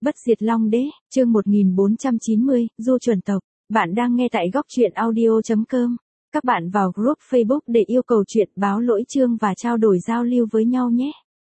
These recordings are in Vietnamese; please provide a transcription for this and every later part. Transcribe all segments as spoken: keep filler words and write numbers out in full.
Bất diệt Long Đế, chương một nghìn bốn trăm chín mươi, Du chuẩn tộc. Bạn đang nghe tại góc truyện audio chấm com. Các bạn vào group Facebook để yêu cầu chuyện báo lỗi chương và trao đổi giao lưu với nhau nhé.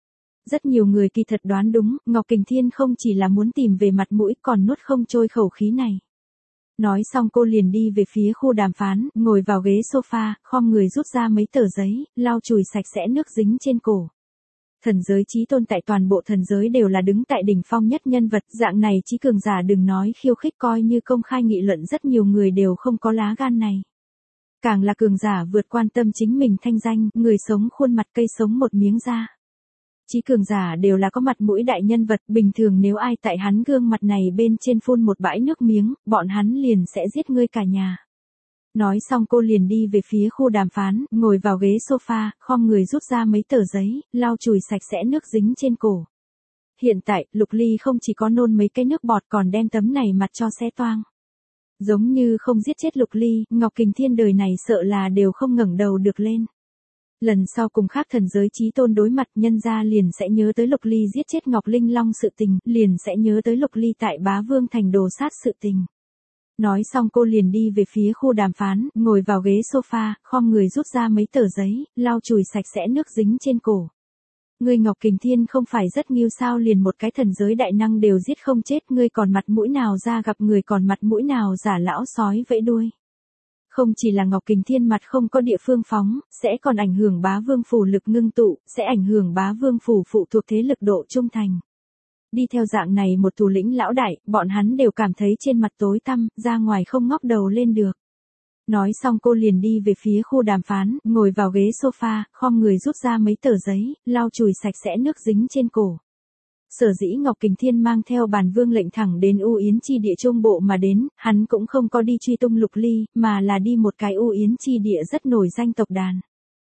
Rất nhiều người kỳ thật đoán đúng, Ngọc Kình Thiên không chỉ là muốn tìm về mặt mũi còn nuốt không trôi khẩu khí này. Nói xong cô liền đi về phía khu đàm phán, ngồi vào ghế sofa, khom người rút ra mấy tờ giấy, lau chùi sạch sẽ nước dính trên cổ. Thần giới chí tôn tại toàn bộ thần giới đều là đứng tại đỉnh phong nhất nhân vật, dạng này chí cường giả đừng nói khiêu khích, coi như công khai nghị luận rất nhiều người đều không có lá gan này. Càng là cường giả vượt quan tâm chính mình thanh danh, người sống khuôn mặt cây sống một miếng da. Chí cường giả đều là có mặt mũi đại nhân vật, bình thường nếu ai tại hắn gương mặt này bên trên phun một bãi nước miếng, bọn hắn liền sẽ giết ngươi cả nhà. Nói xong cô liền đi về phía khu đàm phán, ngồi vào ghế sofa, khom người rút ra mấy tờ giấy, lau chùi sạch sẽ nước dính trên cổ. Hiện tại, Lục Ly không chỉ có nôn mấy cái nước bọt còn đem tấm này mặt cho xé toang. Giống như không giết chết Lục Ly, Ngọc Kình Thiên đời này sợ là đều không ngẩng đầu được lên. Lần sau cùng khác thần giới chí tôn đối mặt, nhân gia liền sẽ nhớ tới Lục Ly giết chết Ngọc Linh Long sự tình, liền sẽ nhớ tới Lục Ly tại Bá Vương thành đồ sát sự tình. Nói xong cô liền đi về phía khu đàm phán, ngồi vào ghế sofa, khom người rút ra mấy tờ giấy, lau chùi sạch sẽ nước dính trên cổ. Ngươi Ngọc Kình Thiên không phải rất nghiêu sao, liền một cái thần giới đại năng đều giết không chết, ngươi còn mặt mũi nào ra gặp người, còn mặt mũi nào giả lão sói vẫy đuôi. Không chỉ là Ngọc Kình Thiên mặt không có địa phương phóng, sẽ còn ảnh hưởng Bá Vương phủ lực ngưng tụ, sẽ ảnh hưởng Bá Vương phủ phụ thuộc thế lực độ trung thành. Đi theo dạng này một thủ lĩnh lão đại, bọn hắn đều cảm thấy trên mặt tối tăm, ra ngoài không ngóc đầu lên được. Nói xong cô liền đi về phía khu đàm phán, ngồi vào ghế sofa, khom người rút ra mấy tờ giấy, lau chùi sạch sẽ nước dính trên cổ. Sở dĩ Ngọc Kình Thiên mang theo Bản Vương lệnh thẳng đến U Yến chi địa trung bộ mà đến, hắn cũng không có đi truy tung Lục Ly, mà là đi một cái U Yến chi địa rất nổi danh tộc đàn.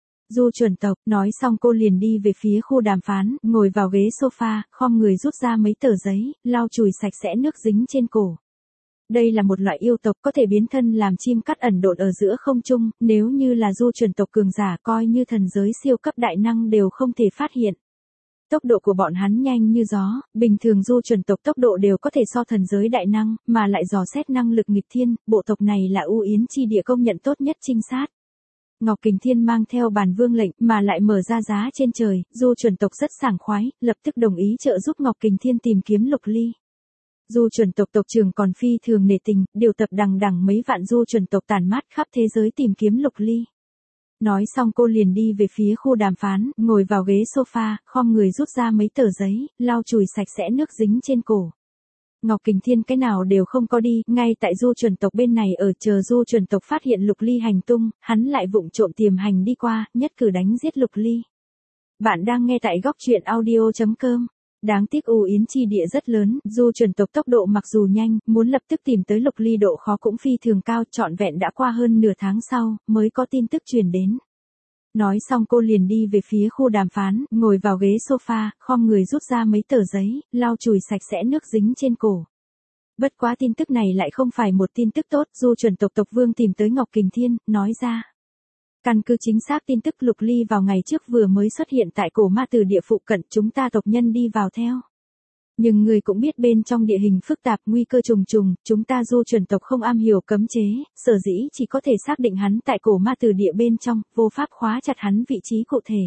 Du chuẩn tộc. Nói xong cô liền đi về phía khu đàm phán, ngồi vào ghế sofa, khom người rút ra mấy tờ giấy, lau chùi sạch sẽ nước dính trên cổ. Đây là một loại yêu tộc có thể biến thân làm chim cắt ẩn độn ở giữa không trung, nếu như là du chuẩn tộc cường giả coi như thần giới siêu cấp đại năng đều không thể phát hiện. Tốc độ của bọn hắn nhanh như gió, bình thường du chuẩn tộc tốc độ đều có thể so thần giới đại năng, mà lại dò xét năng lực nghịch thiên, bộ tộc này là U Yến chi địa công nhận tốt nhất trinh sát. Ngọc Kình Thiên mang theo Bản Vương lệnh, mà lại mở ra giá trên trời, du chuẩn tộc rất sảng khoái, lập tức đồng ý trợ giúp Ngọc Kình Thiên tìm kiếm Lục Ly. Du chuẩn tộc tộc trưởng còn phi thường nể tình, điều tập đằng đằng mấy vạn du chuẩn tộc tản mát khắp thế giới tìm kiếm Lục Ly. Nói xong cô liền đi về phía khu đàm phán, ngồi vào ghế sofa, khom người rút ra mấy tờ giấy, lau chùi sạch sẽ nước dính trên cổ. Ngọc Kình Thiên cái nào đều không có đi, ngay tại du chuẩn tộc bên này ở chờ du chuẩn tộc phát hiện Lục Ly hành tung, hắn lại vụng trộm tiềm hành đi qua, nhất cử đánh giết Lục Ly. Bạn đang nghe tại góc truyện audio chấm com. Đáng tiếc U Yến chi địa rất lớn, du chuẩn tộc tốc độ mặc dù nhanh, muốn lập tức tìm tới Lục Ly độ khó cũng phi thường cao, trọn vẹn đã qua hơn nửa tháng sau, mới có tin tức truyền đến. Nói xong cô liền đi về phía khu đàm phán, ngồi vào ghế sofa, khom người rút ra mấy tờ giấy, lau chùi sạch sẽ nước dính trên cổ. Bất quá tin tức này lại không phải một tin tức tốt, du chuẩn tộc tộc vương tìm tới Ngọc Kình Thiên, nói ra. Căn cứ chính xác tin tức Lục Ly vào ngày trước vừa mới xuất hiện tại cổ ma tử địa phụ cận, chúng ta tộc nhân đi vào theo. Nhưng người cũng biết bên trong địa hình phức tạp, nguy cơ trùng trùng, chúng ta du chuẩn tộc không am hiểu cấm chế, sở dĩ chỉ có thể xác định hắn tại cổ ma tử địa bên trong, vô pháp khóa chặt hắn vị trí cụ thể.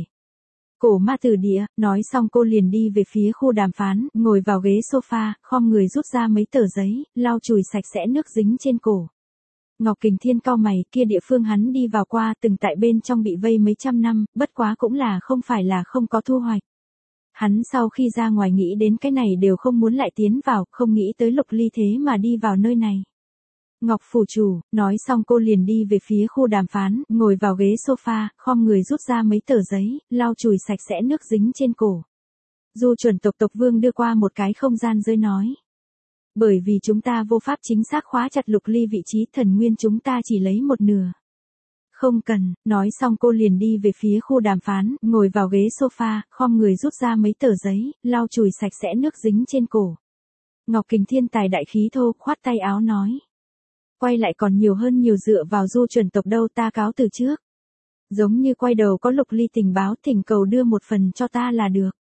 Cổ ma tử địa. Nói xong cô liền đi về phía khu đàm phán, ngồi vào ghế sofa, khom người rút ra mấy tờ giấy, lau chùi sạch sẽ nước dính trên cổ. Ngọc Kình Thiên cau mày, kia địa phương hắn đi vào qua, từng tại bên trong bị vây mấy trăm năm, bất quá cũng là không phải là không có thu hoạch. Hắn sau khi ra ngoài nghĩ đến cái này đều không muốn lại tiến vào, không nghĩ tới Lục Ly thế mà đi vào nơi này. Ngọc phủ chủ. Nói xong cô liền đi về phía khu đàm phán, ngồi vào ghế sofa, khom người rút ra mấy tờ giấy, lau chùi sạch sẽ nước dính trên cổ. Du chuẩn tộc tộc vương đưa qua một cái không gian giới nói. Bởi vì chúng ta vô pháp chính xác khóa chặt Lục Ly vị trí, thần nguyên chúng ta chỉ lấy một nửa. Không cần. Nói xong cô liền đi về phía khu đàm phán, ngồi vào ghế sofa, khom người rút ra mấy tờ giấy, lau chùi sạch sẽ nước dính trên cổ. Ngọc Kình Thiên tài đại khí thô, khoát tay áo nói. Quay lại còn nhiều hơn nhiều dựa vào du chuẩn tộc đâu, ta cáo từ trước. Giống như quay đầu có Lục Ly tình báo, thỉnh cầu đưa một phần cho ta là được.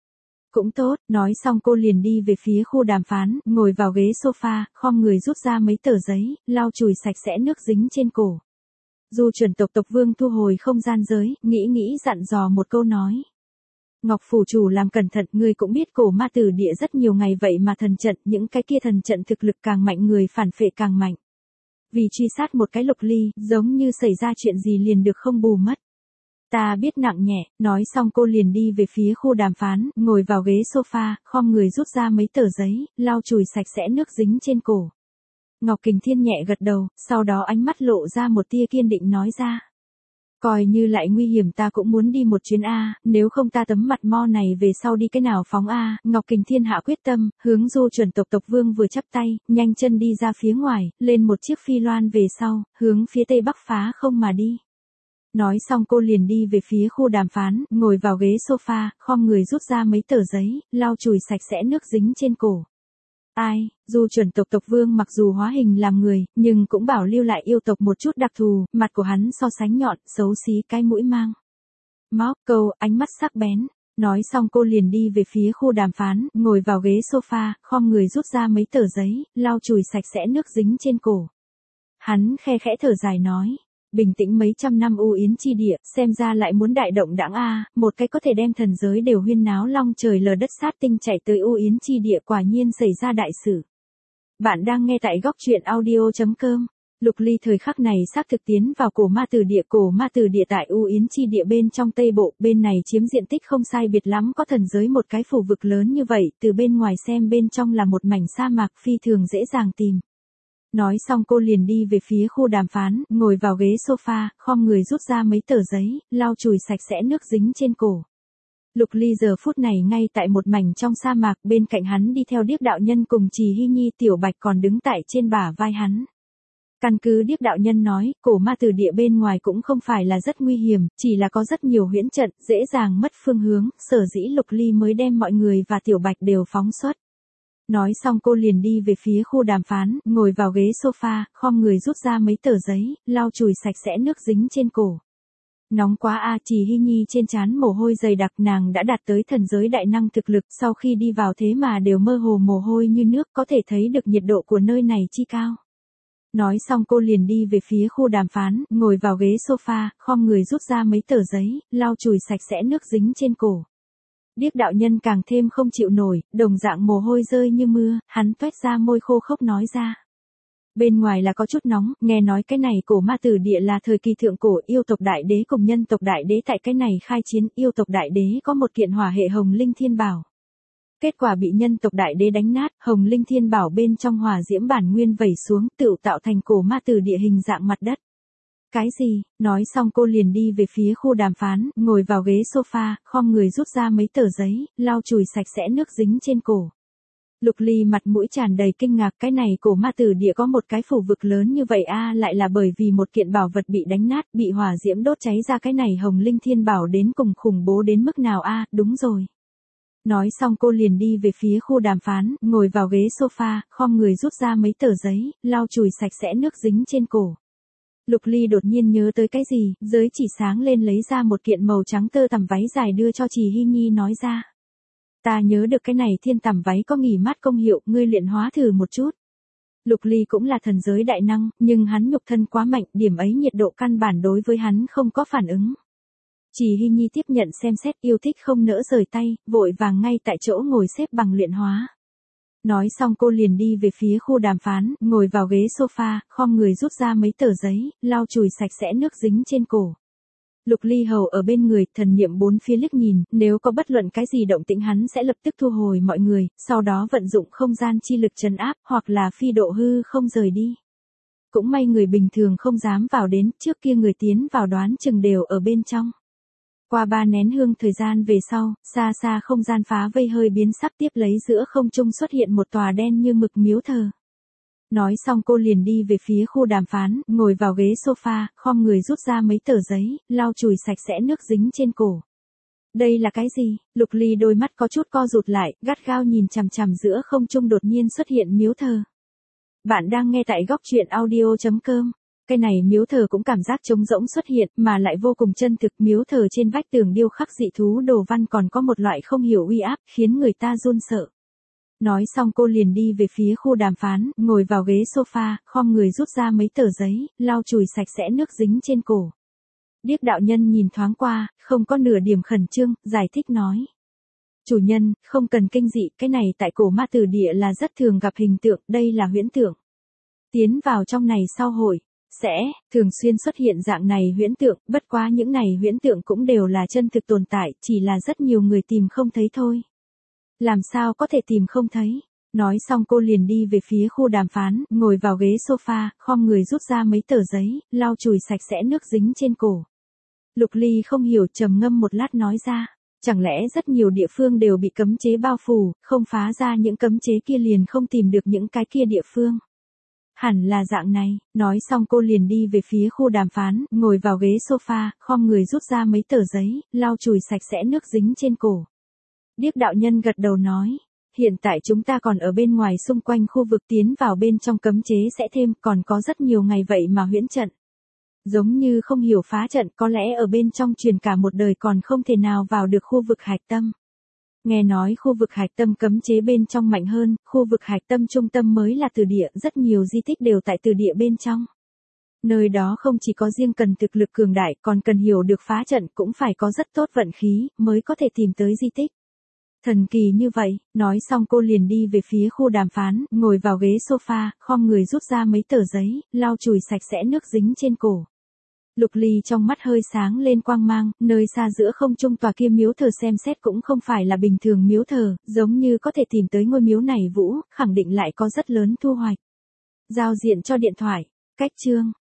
Cũng tốt, nói xong cô liền đi về phía khu đàm phán, ngồi vào ghế sofa, khom người rút ra mấy tờ giấy, lau chùi sạch sẽ nước dính trên cổ. Du chuẩn tộc tộc vương thu hồi không gian giới, nghĩ nghĩ dặn dò một câu nói. Ngọc phủ chủ làm cẩn thận, ngươi cũng biết cổ ma tử địa rất nhiều ngày vậy mà thần trận, những cái kia thần trận thực lực càng mạnh người phản phệ càng mạnh. Vì truy sát một cái Lục Ly, giống như xảy ra chuyện gì liền được không bù mất. Ta biết nặng nhẹ, nói xong cô liền đi về phía khu đàm phán, ngồi vào ghế sofa, khom người rút ra mấy tờ giấy, lau chùi sạch sẽ nước dính trên cổ. Ngọc Kình Thiên nhẹ gật đầu, sau đó ánh mắt lộ ra một tia kiên định nói ra. Coi như lại nguy hiểm ta cũng muốn đi một chuyến A, nếu không ta tấm mặt mo này về sau đi cái nào phóng A. Ngọc Kình Thiên hạ quyết tâm, hướng Du chuẩn tộc tộc vương vừa chắp tay, nhanh chân đi ra phía ngoài, lên một chiếc phi loan về sau, hướng phía tây bắc phá không mà đi. Nói xong cô liền đi về phía khu đàm phán, ngồi vào ghế sofa, khom người rút ra mấy tờ giấy, lau chùi sạch sẽ nước dính trên cổ. Ai, Du chuẩn tộc tộc vương mặc dù hóa hình làm người, nhưng cũng bảo lưu lại yêu tộc một chút đặc thù, mặt của hắn so sánh nhọn, xấu xí cái mũi mang. Móc câu, ánh mắt sắc bén. Nói xong cô liền đi về phía khu đàm phán, ngồi vào ghế sofa, khom người rút ra mấy tờ giấy, lau chùi sạch sẽ nước dính trên cổ. Hắn khe khẽ thở dài nói. Bình tĩnh mấy trăm năm u yến chi địa, xem ra lại muốn đại động đãng a, một cái có thể đem thần giới đều huyên náo long trời lở đất sát tinh chạy tới u yến chi địa quả nhiên xảy ra đại sự. Bạn đang nghe tại góc truyện audio chấm com. Lục Ly thời khắc này xác thực tiến vào cổ ma tử địa, cổ ma tử địa tại u yến chi địa bên trong Tây Bộ, bên này chiếm diện tích không sai biệt lắm, có thần giới một cái phủ vực lớn như vậy, từ bên ngoài xem bên trong là một mảnh sa mạc phi thường dễ dàng tìm. Nói xong cô liền đi về phía khu đàm phán, ngồi vào ghế sofa, khom người rút ra mấy tờ giấy, lau chùi sạch sẽ nước dính trên cổ. Lục Ly giờ phút này ngay tại một mảnh trong sa mạc, bên cạnh hắn đi theo Điếc đạo nhân cùng Trì Hy Nhi, Tiểu Bạch còn đứng tại trên bả vai hắn. Căn cứ Điếc đạo nhân nói, cổ ma tử địa bên ngoài cũng không phải là rất nguy hiểm, chỉ là có rất nhiều huyễn trận, dễ dàng mất phương hướng, sở dĩ Lục Ly mới đem mọi người và Tiểu Bạch đều phóng xuất. Nói xong cô liền đi về phía khu đàm phán, ngồi vào ghế sofa, khom người rút ra mấy tờ giấy, lau chùi sạch sẽ nước dính trên cổ. Nóng quá a, Trì Hy Nhi trên trán mồ hôi dày đặc, nàng đã đạt tới thần giới đại năng thực lực, sau khi đi vào thế mà đều mơ hồ mồ hôi như nước, có thể thấy được nhiệt độ của nơi này chi cao. Nói xong cô liền đi về phía khu đàm phán, ngồi vào ghế sofa, khom người rút ra mấy tờ giấy, lau chùi sạch sẽ nước dính trên cổ. Điếc đạo nhân càng thêm không chịu nổi, đồng dạng mồ hôi rơi như mưa, hắn toét ra môi khô khốc nói ra. Bên ngoài là có chút nóng, nghe nói cái này cổ ma tử địa là thời kỳ thượng cổ, yêu tộc đại đế cùng nhân tộc đại đế tại cái này khai chiến, yêu tộc đại đế có một kiện hỏa hệ hồng linh thiên bảo. Kết quả bị nhân tộc đại đế đánh nát, hồng linh thiên bảo bên trong hỏa diễm bản nguyên vẩy xuống, tự tạo thành cổ ma tử địa hình dạng mặt đất. Cái gì? Nói xong cô liền đi về phía khu đàm phán, ngồi vào ghế sofa, khom người rút ra mấy tờ giấy, lau chùi sạch sẽ nước dính trên cổ. Lục Ly mặt mũi tràn đầy kinh ngạc, cái này cổ ma tử địa có một cái phủ vực lớn như vậy a, lại là bởi vì một kiện bảo vật bị đánh nát, bị hỏa diễm đốt cháy ra, cái này hồng linh thiên bảo đến cùng khủng bố đến mức nào a, đúng rồi. Nói xong cô liền đi về phía khu đàm phán, ngồi vào ghế sofa, khom người rút ra mấy tờ giấy, lau chùi sạch sẽ nước dính trên cổ. Lục Ly đột nhiên nhớ tới cái gì, giới chỉ sáng lên lấy ra một kiện màu trắng tơ tằm váy dài đưa cho Trì Hy Nhi nói ra. Ta nhớ được cái này thiên tằm váy có nghỉ mát công hiệu, ngươi luyện hóa thử một chút. Lục Ly cũng là thần giới đại năng, nhưng hắn nhục thân quá mạnh, điểm ấy nhiệt độ căn bản đối với hắn không có phản ứng. Trì Hy Nhi tiếp nhận xem xét, yêu thích không nỡ rời tay, vội vàng ngay tại chỗ ngồi xếp bằng luyện hóa. Nói xong cô liền đi về phía khu đàm phán, ngồi vào ghế sofa, khom người rút ra mấy tờ giấy, lau chùi sạch sẽ nước dính trên cổ. Lục Ly hầu ở bên người, thần niệm bốn phía liếc nhìn, nếu có bất luận cái gì động tĩnh hắn sẽ lập tức thu hồi mọi người, sau đó vận dụng không gian chi lực trấn áp, hoặc là phi độ hư không rời đi. Cũng may người bình thường không dám vào đến, trước kia người tiến vào đoán chừng đều ở bên trong. Qua ba nén hương thời gian về sau, xa xa không gian phá vây hơi biến sắc, tiếp lấy giữa không trung xuất hiện một tòa đen như mực miếu thờ. Nói xong cô liền đi về phía khu đàm phán, ngồi vào ghế sofa, khom người rút ra mấy tờ giấy, lau chùi sạch sẽ nước dính trên cổ. Đây là cái gì? Lục Ly đôi mắt có chút co rụt lại, gắt gao nhìn chằm chằm giữa không trung đột nhiên xuất hiện miếu thờ. Bạn đang nghe tại góc truyện audio chấm com. Cái này miếu thờ cũng cảm giác trống rỗng xuất hiện mà lại vô cùng chân thực, miếu thờ trên vách tường điêu khắc dị thú đồ văn còn có một loại không hiểu uy áp, khiến người ta run sợ. Nói xong cô liền đi về phía khu đàm phán, ngồi vào ghế sofa, khom người rút ra mấy tờ giấy, lau chùi sạch sẽ nước dính trên cổ. Điếc đạo nhân nhìn thoáng qua, không có nửa điểm khẩn trương, giải thích nói. Chủ nhân, không cần kinh dị, cái này tại cổ ma tử địa là rất thường gặp hình tượng, đây là huyễn tượng. Tiến vào trong này sau hội, sẽ, thường xuyên xuất hiện dạng này huyễn tượng, bất quá những này huyễn tượng cũng đều là chân thực tồn tại, chỉ là rất nhiều người tìm không thấy thôi. Làm sao có thể tìm không thấy? Nói xong cô liền đi về phía khu đàm phán, ngồi vào ghế sofa, khom người rút ra mấy tờ giấy, lau chùi sạch sẽ nước dính trên cổ. Lục Ly không hiểu, trầm ngâm một lát nói ra, chẳng lẽ rất nhiều địa phương đều bị cấm chế bao phủ, không phá ra những cấm chế kia liền không tìm được những cái kia địa phương. Hẳn là dạng này, nói xong cô liền đi về phía khu đàm phán, ngồi vào ghế sofa, khom người rút ra mấy tờ giấy, lau chùi sạch sẽ nước dính trên cổ. Điếc đạo nhân gật đầu nói, hiện tại chúng ta còn ở bên ngoài xung quanh khu vực, tiến vào bên trong cấm chế sẽ thêm, còn có rất nhiều ngày vậy mà huyễn trận. Giống như không hiểu phá trận, có lẽ ở bên trong truyền cả một đời còn không thể nào vào được khu vực hạch tâm. Nghe nói khu vực hạch tâm cấm chế bên trong mạnh hơn, khu vực hạch tâm trung tâm mới là từ địa, rất nhiều di tích đều tại từ địa bên trong. Nơi đó không chỉ có riêng cần thực lực cường đại, còn cần hiểu được phá trận, cũng phải có rất tốt vận khí, mới có thể tìm tới di tích. Thần kỳ như vậy, nói xong cô liền đi về phía khu đàm phán, ngồi vào ghế sofa, khom người rút ra mấy tờ giấy, lau chùi sạch sẽ nước dính trên cổ. Lục Ly trong mắt hơi sáng lên quang mang, nơi xa giữa không trung tòa kia miếu thờ xem xét cũng không phải là bình thường miếu thờ, giống như có thể tìm tới ngôi miếu này vũ, khẳng định lại có rất lớn thu hoạch. Giao diện cho điện thoại, cách chương.